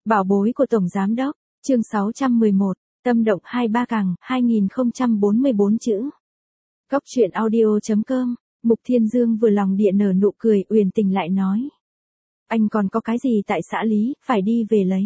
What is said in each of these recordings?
Bảo bối của Tổng Giám Đốc, chương 611, tâm động 23 càng, 2044 chữ. Góc chuyện audio.com, Mục Thiên Dương vừa lòng địa nở nụ cười, Uyển Tình lại nói. Anh còn có cái gì tại xã Lý, phải đi về lấy.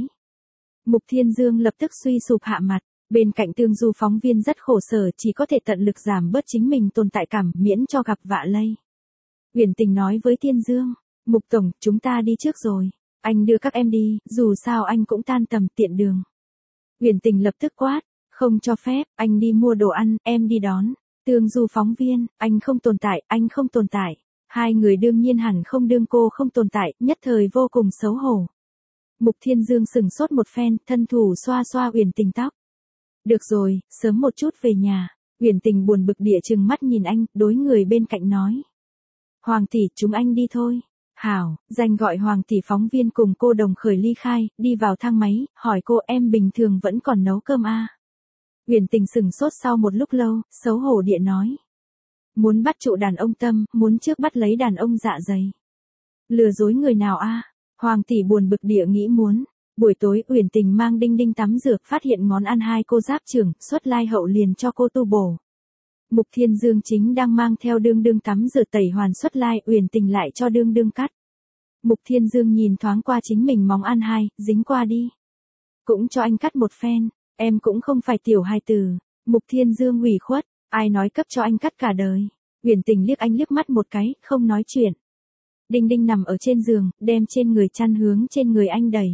Mục Thiên Dương lập tức suy sụp hạ mặt, bên cạnh Tương Du phóng viên rất khổ sở, chỉ có thể tận lực giảm bớt chính mình tồn tại cảm, miễn cho gặp vạ lây. Uyển Tình nói với Thiên Dương, Mục Tổng, chúng ta đi trước rồi. Anh đưa các em đi, dù sao anh cũng tan tầm tiện đường. Uyển Tình lập tức quát, không cho phép, anh đi mua đồ ăn, em đi đón. Tương Du phóng viên, anh không tồn tại, anh không tồn tại. Hai người đương nhiên hẳn không đương cô không tồn tại, nhất thời vô cùng xấu hổ. Mục Thiên Dương sừng sốt một phen, thân thủ xoa xoa Uyển Tình tóc. Được rồi, sớm một chút về nhà. Uyển Tình buồn bực địa trừng mắt nhìn anh, đối người bên cạnh nói. Hoàng tỷ, chúng anh đi thôi. Hảo, danh gọi Hoàng tỷ phóng viên cùng cô đồng khởi ly khai, đi vào thang máy, hỏi cô em bình thường vẫn còn nấu cơm à? Uyển Tình sừng sốt sau một lúc lâu, xấu hổ địa nói. Muốn bắt trụ đàn ông tâm, muốn trước bắt lấy đàn ông dạ dày. Lừa dối người nào à? Hoàng tỷ buồn bực địa nghĩ muốn. Buổi tối Uyển Tình mang Đinh Đinh tắm rửa, phát hiện món ăn hai cô giáp trưởng, xuất lai hậu liền cho cô tu bổ. Mục Thiên Dương chính đang mang theo đương đương tắm rửa tẩy hoàn xuất lai, Uyển Tình lại cho đương đương cắt. Mục Thiên Dương nhìn thoáng qua chính mình móng ăn hai, dính qua đi. Cũng cho anh cắt một phen, em cũng không phải tiểu hài tử. Mục Thiên Dương ủy khuất, ai nói cấp cho anh cắt cả đời. Uyển Tình liếc anh liếc mắt một cái, không nói chuyện. Đinh Đinh nằm ở trên giường, đem trên người chăn hướng trên người anh đẩy.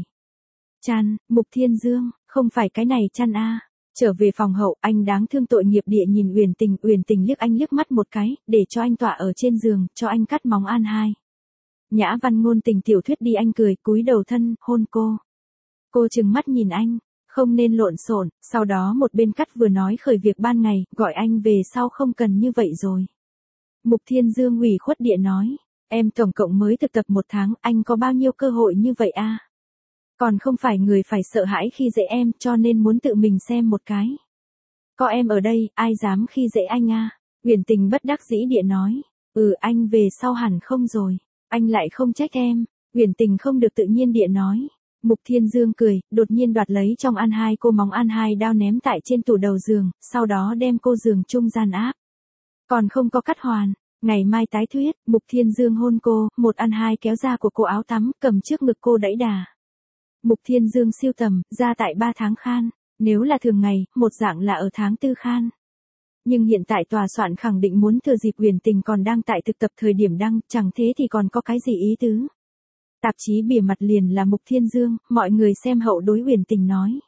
Chăn, Mục Thiên Dương, không phải cái này chăn a. Trở về phòng hậu, anh đáng thương tội nghiệp địa nhìn Uyển Tình liếc anh liếc mắt một cái, để cho anh tọa ở trên giường, cho anh cắt móng ăn hai. Nhã văn ngôn tình tiểu thuyết đi, anh cười, cúi đầu thân, hôn cô. Cô trừng mắt nhìn anh, không nên lộn xộn, sau đó một bên cắt vừa nói khởi việc ban ngày, gọi anh về sau không cần như vậy rồi. Mục Thiên Dương ủy khuất địa nói, em tổng cộng mới thực tập 1 tháng, anh có bao nhiêu cơ hội như vậy a? Còn không phải người phải sợ hãi khi dễ em, cho nên muốn tự mình xem một cái. Có em ở đây, ai dám khi dễ anh a? Uyển Tình bất đắc dĩ địa nói, anh về sau hẳn không rồi, anh lại không trách em. Uyển Tình không được tự nhiên địa nói. Mục Thiên Dương cười, đột nhiên đoạt lấy trong ăn hai cô móng ăn hai đao ném tại trên tủ đầu giường, sau đó đem cô giường trung gian áp. Còn không có cắt hoàn, ngày mai tái thuyết. Mục Thiên Dương hôn cô, một ăn hai kéo ra của cô áo tắm, cầm trước ngực cô đẩy đà. Mục Thiên Dương siêu tầm, ra tại 3 tháng khan, nếu là thường ngày, một dạng là ở tháng 4 khan. Nhưng hiện tại tòa soạn khẳng định muốn thừa dịp Uyển Tình còn đang tại thực tập thời điểm đăng, chẳng thế thì còn có cái gì ý tứ. Tạp chí bìa mặt liền là Mục Thiên Dương, mọi người xem hậu đối Uyển Tình nói.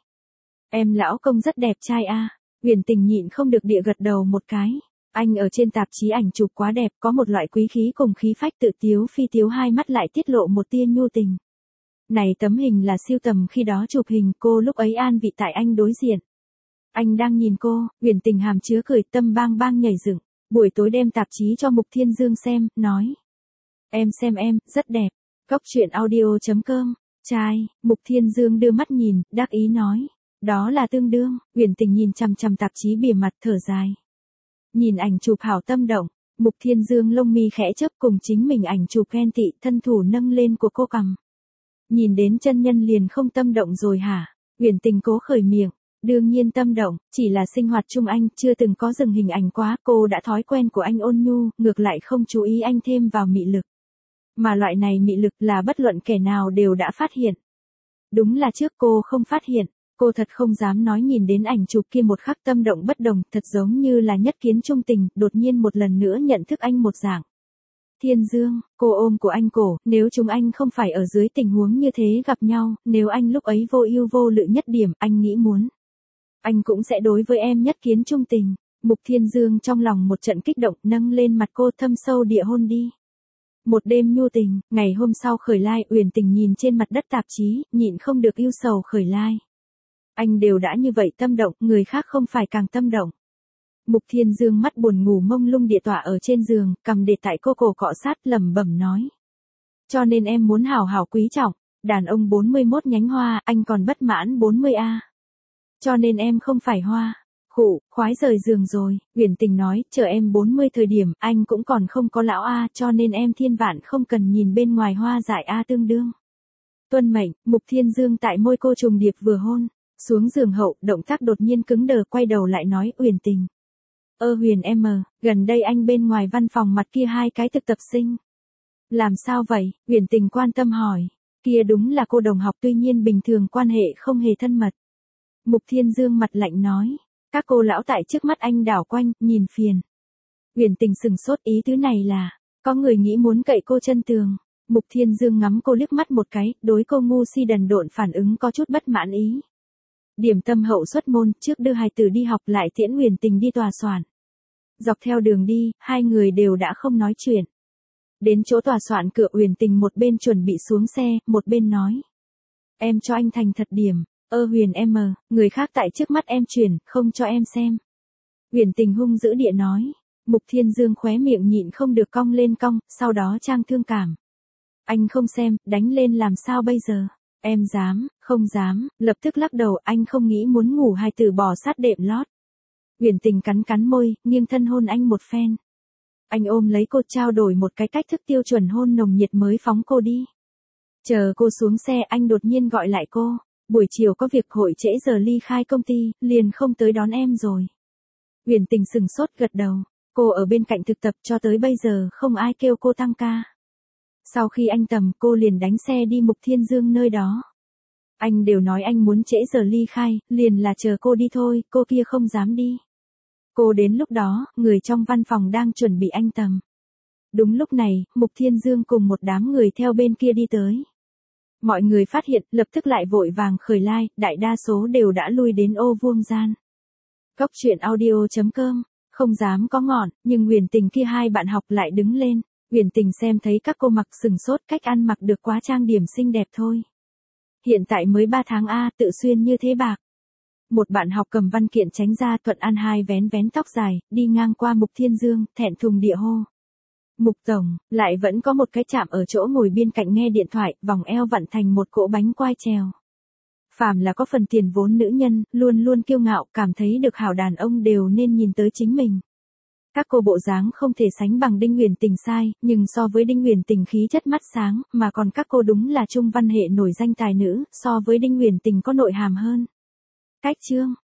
Em lão công rất đẹp trai a. Uyển Tình nhịn không được địa gật đầu một cái. Anh ở trên tạp chí ảnh chụp quá đẹp, có một loại quý khí cùng khí phách, tự tiếu phi tiếu, hai mắt lại tiết lộ một tia nhu tình. Này tấm hình là siêu tầm khi đó chụp hình cô lúc ấy an vị tại anh đối diện. Anh đang nhìn cô, Uyển Tình hàm chứa cười, tâm bang bang nhảy dựng. Buổi tối đem tạp chí cho Mục Thiên Dương xem, nói. Em xem em, rất đẹp. Góc chuyện audio.com, trai. Mục Thiên Dương đưa mắt nhìn, đắc ý nói. Đó là tương đương. Uyển Tình nhìn chằm chằm tạp chí bìa mặt, thở dài. Nhìn ảnh chụp hảo tâm động. Mục Thiên Dương lông mi khẽ chớp, cùng chính mình ảnh chụp ghen tị, thân thủ nâng lên của cô cằm. Nhìn đến chân nhân liền không tâm động rồi hả? Uyển Tình cố khởi miệng. Đương nhiên tâm động, chỉ là sinh hoạt chung anh chưa từng có dừng hình ảnh quá, cô đã thói quen của anh ôn nhu, ngược lại không chú ý anh thêm vào mị lực. Mà loại này mị lực là bất luận kẻ nào đều đã phát hiện. Đúng là trước cô không phát hiện, cô thật không dám nói, nhìn đến ảnh chụp kia một khắc tâm động bất đồng, thật giống như là nhất kiến trung tình, đột nhiên một lần nữa nhận thức anh một dạng. Thiên Dương, cô ôm của anh cổ, nếu chúng anh không phải ở dưới tình huống như thế gặp nhau, nếu anh lúc ấy vô ưu vô lự nhất điểm, anh nghĩ muốn. Anh cũng sẽ đối với em nhất kiến trung tình. Mục Thiên Dương trong lòng một trận kích động, nâng lên mặt cô thâm sâu địa hôn đi. Một đêm nhu tình, ngày hôm sau khởi lai, Uyển Tình nhìn trên mặt đất tạp chí, nhịn không được ưu sầu khởi lai. Anh đều đã như vậy tâm động, người khác không phải càng tâm động. Mục Thiên Dương mắt buồn ngủ mông lung địa tọa ở trên giường, cầm để tại cô cổ cọ sát, lẩm bẩm nói. Cho nên em muốn hảo hảo quý trọng, đàn ông 41 nhánh hoa, anh còn bất mãn 40A. Cho nên em không phải hoa. Khụ, khoái rời giường rồi. Uyển Tình nói, chờ em 40 thời điểm, anh cũng còn không có lão A, cho nên em thiên vạn không cần nhìn bên ngoài hoa dại A tương đương. Tuân mệnh, Mục Thiên Dương tại môi cô trùng điệp vừa hôn. Xuống giường hậu, động tác đột nhiên cứng đờ, quay đầu lại nói, Uyển Tình. Huyền em, gần đây anh bên ngoài văn phòng mặt kia hai cái thực tập sinh. Làm sao vậy? Uyển Tình quan tâm hỏi. Kia đúng là cô đồng học, tuy nhiên bình thường quan hệ không hề thân mật. Mục Thiên Dương mặt lạnh nói. Các cô lão tại trước mắt anh đảo quanh, nhìn phiền. Uyển Tình sừng sốt, ý tứ này là, có người nghĩ muốn cậy cô chân tường. Mục Thiên Dương ngắm cô liếc mắt một cái, đối cô ngu si đần độn phản ứng có chút bất mãn ý. Điểm tâm hậu xuất môn, trước đưa hài tử đi học lại tiễn Uyển Tình đi tòa soạn. Dọc theo đường đi, hai người đều đã không nói chuyện. Đến chỗ tòa soạn cửa, Uyển Tình một bên chuẩn bị xuống xe, một bên nói. Em cho anh thành thật điểm, Huyền em, người khác tại trước mắt em chuyển, không cho em xem. Uyển Tình hung dữ địa nói. Mục Thiên Dương khóe miệng nhịn không được cong lên cong, sau đó trang thương cảm. Anh không xem, đánh lên làm sao bây giờ? Em dám, không dám, lập tức lắc đầu, anh không nghĩ muốn ngủ hài tử bò sát đệm lót. Uyển Tình cắn cắn môi, nghiêng thân hôn anh một phen. Anh ôm lấy cô, trao đổi một cái cách thức tiêu chuẩn hôn nồng nhiệt mới phóng cô đi. Chờ cô xuống xe, anh đột nhiên gọi lại cô. Buổi chiều có việc, hội trễ giờ ly khai công ty, liền không tới đón em rồi. Uyển Tình sừng sốt gật đầu. Cô ở bên cạnh thực tập cho tới bây giờ không ai kêu cô tăng ca. Sau khi anh tầm, cô liền đánh xe đi Mục Thiên Dương nơi đó. Anh đều nói anh muốn trễ giờ ly khai, liền là chờ cô đi thôi, cô kia không dám đi. Cô đến lúc đó, người trong văn phòng đang chuẩn bị anh tầm. Đúng lúc này, Mục Thiên Dương cùng một đám người theo bên kia đi tới. Mọi người phát hiện, lập tức lại vội vàng khởi lai, đại đa số đều đã lui đến ô vuông gian. Cóc truyện audio.com, không dám có ngọn, nhưng Uyển Tình kia hai bạn học lại đứng lên. Uyển Tình xem thấy các cô mặc sừng sốt, cách ăn mặc được quá trang điểm xinh đẹp thôi. Hiện tại mới 3 tháng A, tự xuyên như thế bạc. Một bạn học cầm văn kiện tránh ra, Thuận An hai vén vén tóc dài, đi ngang qua Mục Thiên Dương, thẹn thùng địa hô. Mục tổng, lại vẫn có một cái chạm ở chỗ ngồi bên cạnh nghe điện thoại, vòng eo vặn thành một cỗ bánh quai trèo. Phàm là có phần tiền vốn nữ nhân, luôn luôn kiêu ngạo, cảm thấy được hảo đàn ông đều nên nhìn tới chính mình. Các cô bộ dáng không thể sánh bằng Đinh Uyển Tình sai, nhưng so với Đinh Uyển Tình khí chất mắt sáng, mà còn các cô đúng là trung văn hệ nổi danh tài nữ, so với Đinh Uyển Tình có nội hàm hơn. Cách chương